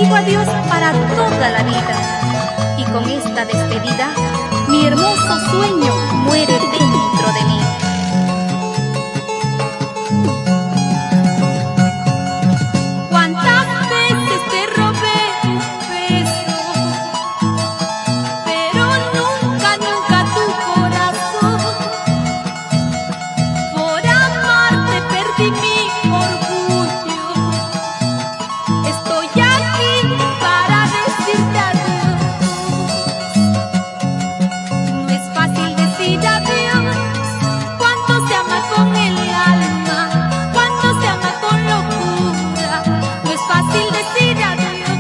digo adiós para toda la vida. Y con esta despedida, mi hermoso sueño muere dentro de mí. ¿Cuántas veces te robé un beso? Pero nunca, nunca tu corazón. Por amarte perdí mi orgullo. Estoy aquí para decirte adiós. No es fácil decir adiós cuando se ama con el alma, cuando se ama con locura. No es fácil decir adiós.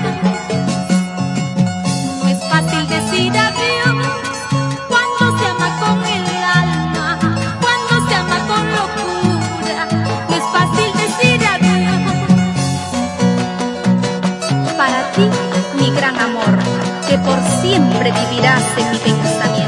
No es fácil decir adiós cuando se ama con el alma, cuando se ama con locura. No es fácil decir adiós. Para ti, mi gran amor, que por siempre vivirás en mi pensamiento.